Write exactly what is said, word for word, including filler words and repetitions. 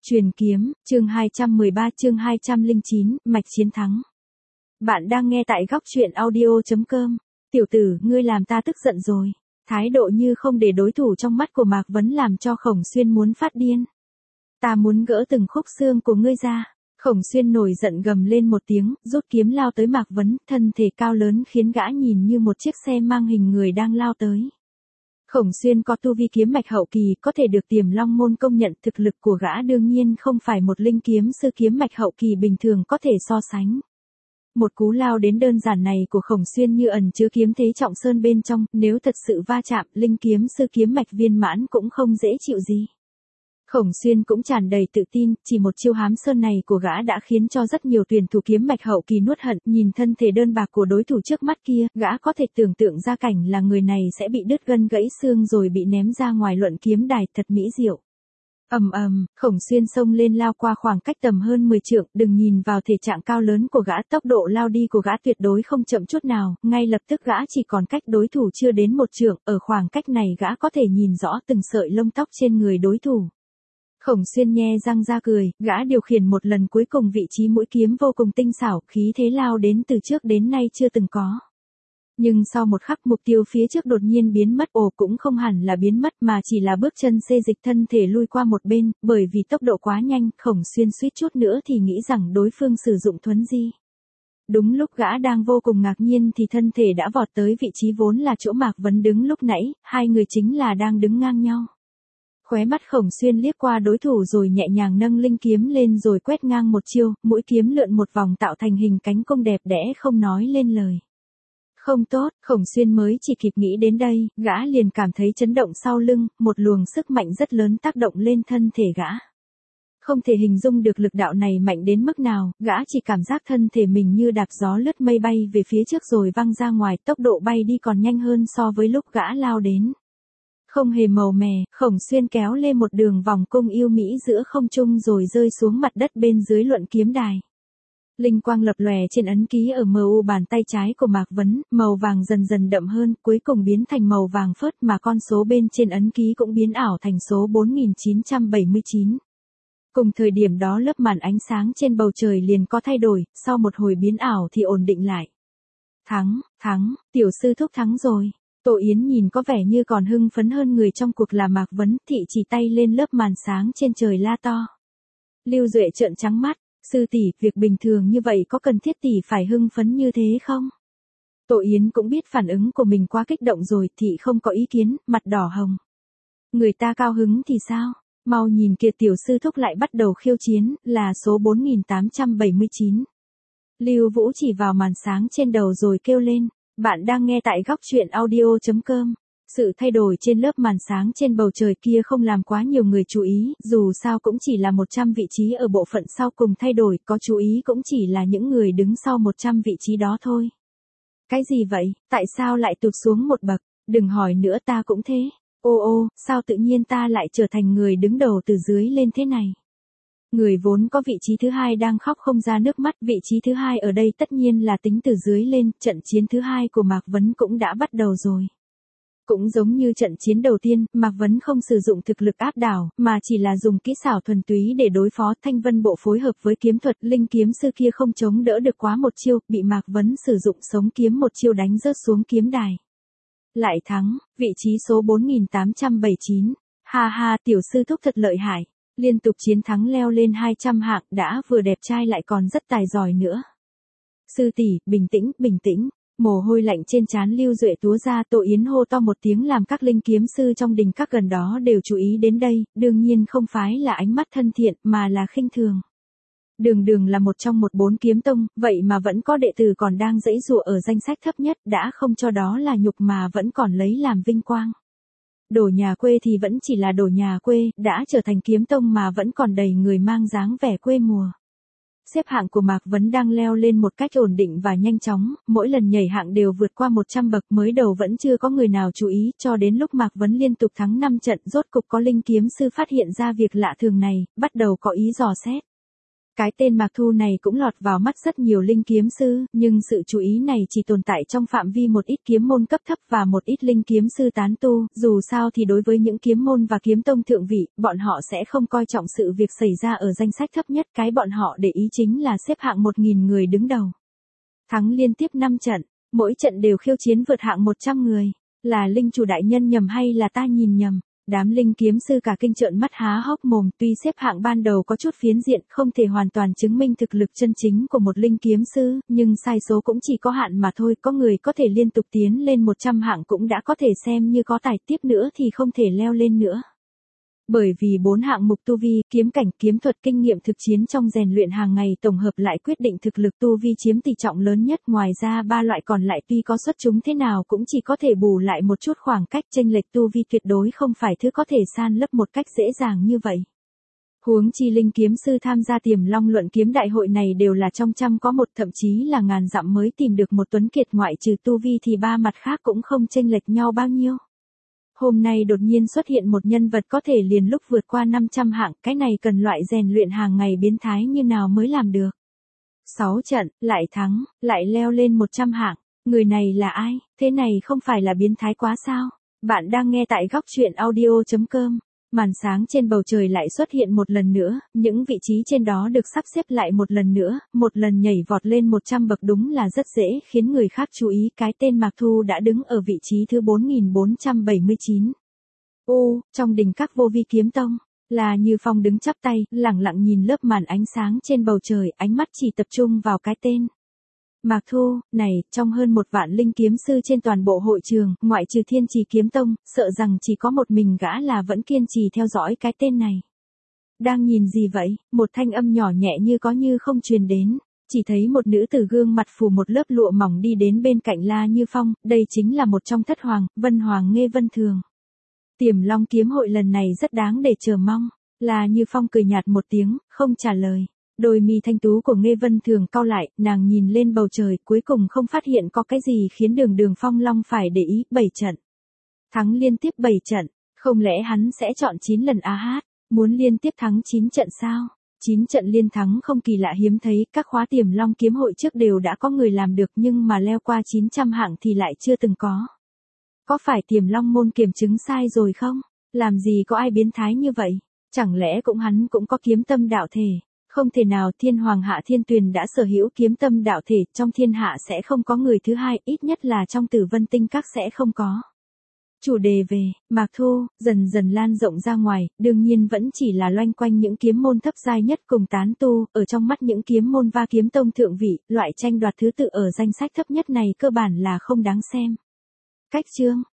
Truyền kiếm, chương hai trăm mười ba chương hai trăm lẻ chín, mạch chiến thắng. Bạn đang nghe tại góc truyện audio chấm com. Tiểu tử, ngươi làm ta tức giận rồi. Thái độ như không để đối thủ trong mắt của Mạc Vấn làm cho Khổng Xuyên muốn phát điên. Ta muốn gỡ từng khúc xương của ngươi ra. Khổng Xuyên nổi giận gầm lên một tiếng, rút kiếm lao tới Mạc Vấn, thân thể cao lớn khiến gã nhìn như một chiếc xe mang hình người đang lao tới. Khổng Xuyên có tu vi kiếm mạch hậu kỳ, có thể được Tiềm Long môn công nhận, thực lực của gã đương nhiên không phải một linh kiếm sư kiếm mạch hậu kỳ bình thường có thể so sánh. Một cú lao đến đơn giản này của Khổng Xuyên như ẩn chứa kiếm thế trọng sơn bên trong, nếu thật sự va chạm, linh kiếm sư kiếm mạch viên mãn cũng không dễ chịu gì. Khổng Xuyên cũng tràn đầy tự tin, chỉ một chiêu hám sơn này của gã đã khiến cho rất nhiều tuyển thủ kiếm mạch hậu kỳ nuốt hận, nhìn thân thể đơn bạc của đối thủ trước mắt kia, gã có thể tưởng tượng ra cảnh là người này sẽ bị đứt gân gãy xương rồi bị ném ra ngoài luận kiếm đài, thật mỹ diệu. Ầm ầm, Khổng Xuyên xông lên lao qua khoảng cách tầm hơn mười trượng, đừng nhìn vào thể trạng cao lớn của gã, tốc độ lao đi của gã tuyệt đối không chậm chút nào, ngay lập tức gã chỉ còn cách đối thủ chưa đến một trượng, ở khoảng cách này gã có thể nhìn rõ từng sợi lông tóc trên người đối thủ. Khổng Xuyên nhe răng ra cười, gã điều khiển một lần cuối cùng vị trí mũi kiếm vô cùng tinh xảo, khí thế lao đến từ trước đến nay chưa từng có. Nhưng sau một khắc mục tiêu phía trước đột nhiên biến mất, ồ cũng không hẳn là biến mất mà chỉ là bước chân xê dịch thân thể lui qua một bên, bởi vì tốc độ quá nhanh, Khổng Xuyên suýt chút nữa thì nghĩ rằng đối phương sử dụng thuấn di. Đúng lúc gã đang vô cùng ngạc nhiên thì thân thể đã vọt tới vị trí vốn là chỗ Mạc Vấn đứng lúc nãy, hai người chính là đang đứng ngang nhau. Khóe mắt Khổng Xuyên liếc qua đối thủ rồi nhẹ nhàng nâng linh kiếm lên rồi quét ngang một chiêu, mũi kiếm lượn một vòng tạo thành hình cánh cung đẹp đẽ không nói lên lời. Không tốt, Khổng Xuyên mới chỉ kịp nghĩ đến đây, gã liền cảm thấy chấn động sau lưng, một luồng sức mạnh rất lớn tác động lên thân thể gã. Không thể hình dung được lực đạo này mạnh đến mức nào, gã chỉ cảm giác thân thể mình như đạp gió lướt mây bay về phía trước rồi văng ra ngoài, tốc độ bay đi còn nhanh hơn so với lúc gã lao đến. Không hề màu mè, Khổng Xuyên kéo lên một đường vòng cung yêu mỹ giữa không trung rồi rơi xuống mặt đất bên dưới luận kiếm đài. Linh quang lập lòe trên ấn ký ở mờ u bàn tay trái của Mạc Vấn, màu vàng dần dần đậm hơn, cuối cùng biến thành màu vàng phớt mà con số bên trên ấn ký cũng biến ảo thành số bốn nghìn chín trăm bảy mươi chín. Cùng thời điểm đó lớp màn ánh sáng trên bầu trời liền có thay đổi, sau một hồi biến ảo thì ổn định lại. Thắng, thắng, tiểu sư thúc thắng rồi. Tô Yến nhìn có vẻ như còn hưng phấn hơn người trong cuộc là Mạc Vấn, thị chỉ tay lên lớp màn sáng trên trời la to. Lưu Duệ trợn trắng mắt, sư tỷ, việc bình thường như vậy có cần thiết tỷ phải hưng phấn như thế không? Tô Yến cũng biết phản ứng của mình quá kích động rồi, thị không có ý kiến, mặt đỏ hồng. Người ta cao hứng thì sao? Mau nhìn kìa, tiểu sư thúc lại bắt đầu khiêu chiến, là số bốn nghìn tám trăm bảy mươi chín. Lưu Vũ chỉ vào màn sáng trên đầu rồi kêu lên. Bạn đang nghe tại góc truyện audio chấm com. Sự thay đổi trên lớp màn sáng trên bầu trời kia không làm quá nhiều người chú ý, dù sao cũng chỉ là một trăm vị trí ở bộ phận sau cùng thay đổi, có chú ý cũng chỉ là những người đứng sau một trăm vị trí đó thôi. Cái gì vậy, tại sao lại tụt xuống một bậc, đừng hỏi nữa, ta cũng thế. Ô ô, sao tự nhiên ta lại trở thành người đứng đầu từ dưới lên thế này? Người vốn có vị trí thứ hai đang khóc không ra nước mắt, vị trí thứ hai ở đây tất nhiên là tính từ dưới lên, trận chiến thứ hai của Mạc Vấn cũng đã bắt đầu rồi. Cũng giống như trận chiến đầu tiên, Mạc Vấn không sử dụng thực lực áp đảo, mà chỉ là dùng kỹ xảo thuần túy để đối phó. Thanh vân bộ phối hợp với kiếm thuật, linh kiếm sư kia không chống đỡ được quá một chiêu, bị Mạc Vấn sử dụng sống kiếm một chiêu đánh rớt xuống kiếm đài. Lại thắng, vị trí số bốn nghìn tám trăm bảy mươi chín, ha ha, tiểu sư thúc thật lợi hại. Liên tục chiến thắng leo lên hai trăm hạng, đã vừa đẹp trai lại còn rất tài giỏi nữa. Sư tỷ, bình tĩnh, bình tĩnh. Mồ hôi lạnh trên trán Lưu Duệ túa ra, Tô Yến hô to một tiếng làm các linh kiếm sư trong đình các gần đó đều chú ý đến đây, đương nhiên không phải là ánh mắt thân thiện mà là khinh thường. Đường Đường là một trong một bốn kiếm tông, vậy mà vẫn có đệ tử còn đang giãy giụa ở danh sách thấp nhất, đã không cho đó là nhục mà vẫn còn lấy làm vinh quang. Đồ nhà quê thì vẫn chỉ là đồ nhà quê, đã trở thành kiếm tông mà vẫn còn đầy người mang dáng vẻ quê mùa. Xếp hạng của Mạc Vấn đang leo lên một cách ổn định và nhanh chóng, mỗi lần nhảy hạng đều vượt qua một trăm bậc, mới đầu vẫn chưa có người nào chú ý, cho đến lúc Mạc Vấn liên tục thắng năm trận, rốt cục có linh kiếm sư phát hiện ra việc lạ thường này, bắt đầu có ý dò xét. Cái tên Mạc Thu này cũng lọt vào mắt rất nhiều linh kiếm sư, nhưng sự chú ý này chỉ tồn tại trong phạm vi một ít kiếm môn cấp thấp và một ít linh kiếm sư tán tu, dù sao thì đối với những kiếm môn và kiếm tông thượng vị, bọn họ sẽ không coi trọng sự việc xảy ra ở danh sách thấp nhất, cái bọn họ để ý chính là xếp hạng một nghìn người đứng đầu. Thắng liên tiếp năm trận, mỗi trận đều khiêu chiến vượt hạng một trăm người, là linh chủ đại nhân nhầm hay là ta nhìn nhầm? Đám linh kiếm sư cả kinh trợn mắt há hốc mồm, tuy xếp hạng ban đầu có chút phiến diện, không thể hoàn toàn chứng minh thực lực chân chính của một linh kiếm sư, nhưng sai số cũng chỉ có hạn mà thôi, có người có thể liên tục tiến lên một trăm hạng cũng đã có thể xem như có tài, tiếp nữa thì không thể leo lên nữa. Bởi vì bốn hạng mục tu vi, kiếm cảnh, kiếm thuật, kinh nghiệm thực chiến trong rèn luyện hàng ngày tổng hợp lại quyết định thực lực tu vi chiếm tỷ trọng lớn nhất, ngoài ra ba loại còn lại tuy có xuất chúng thế nào cũng chỉ có thể bù lại một chút khoảng cách, chênh lệch tu vi tuyệt đối không phải thứ có thể san lấp một cách dễ dàng như vậy. Huống chi linh kiếm sư tham gia Tiềm Long luận kiếm đại hội này đều là trong trăm có một, thậm chí là ngàn dặm mới tìm được một tuấn kiệt, ngoại trừ tu vi thì ba mặt khác cũng không chênh lệch nhau bao nhiêu. Hôm nay đột nhiên xuất hiện một nhân vật có thể liền lúc vượt qua năm trăm hạng, cái này cần loại rèn luyện hàng ngày biến thái như nào mới làm được. sáu trận, lại thắng, lại leo lên một trăm hạng, người này là ai, thế này không phải là biến thái quá sao? Bạn đang nghe tại góc truyện audio chấm com. Màn sáng trên bầu trời lại xuất hiện một lần nữa, những vị trí trên đó được sắp xếp lại một lần nữa, một lần nhảy vọt lên một trăm bậc, đúng là rất dễ khiến người khác chú ý, cái tên Mạc Thu đã đứng ở vị trí thứ bốn nghìn bốn trăm bảy mươi chín. Ô, trong đỉnh các vô vi kiếm tông, là Như Phong đứng chắp tay, lẳng lặng nhìn lớp màn ánh sáng trên bầu trời, ánh mắt chỉ tập trung vào cái tên Mạc Thu này, trong hơn một vạn linh kiếm sư trên toàn bộ hội trường, ngoại trừ Thiên Trì kiếm tông, sợ rằng chỉ có một mình gã là vẫn kiên trì theo dõi cái tên này. Đang nhìn gì vậy? Một thanh âm nhỏ nhẹ như có như không truyền đến, chỉ thấy một nữ tử gương mặt phủ một lớp lụa mỏng đi đến bên cạnh La Như Phong, đây chính là một trong thất hoàng, Vân Hoàng Nghê Vân Thường. Tiềm Long kiếm hội lần này rất đáng để chờ mong. La Như Phong cười nhạt một tiếng, không trả lời. Đôi mi thanh tú của Nghê Vân Thường cau lại, nàng nhìn lên bầu trời, cuối cùng không phát hiện có cái gì khiến Đường Đường Phong Long phải để ý. Bảy trận, thắng liên tiếp bảy trận, không lẽ hắn sẽ chọn chín lần a hát, muốn liên tiếp thắng chín trận sao? chín trận liên thắng không kỳ lạ hiếm thấy, các khóa Tiềm Long kiếm hội trước đều đã có người làm được, nhưng mà leo qua chín trăm hạng thì lại chưa từng có. Có phải Tiềm Long môn kiểm chứng sai rồi không? Làm gì có ai biến thái như vậy? Chẳng lẽ cũng hắn cũng có kiếm tâm đạo thể? Không thể nào, Thiên Hoàng Hạ Thiên Tuyền đã sở hữu kiếm tâm đạo thể, trong thiên hạ sẽ không có người thứ hai, ít nhất là trong Tử Vân Tinh Các sẽ không có. Chủ đề về Mạc Thu dần dần lan rộng ra ngoài, đương nhiên vẫn chỉ là loanh quanh những kiếm môn thấp giai nhất cùng tán tu, ở trong mắt những kiếm môn và kiếm tông thượng vị, loại tranh đoạt thứ tự ở danh sách thấp nhất này cơ bản là không đáng xem. Cách chương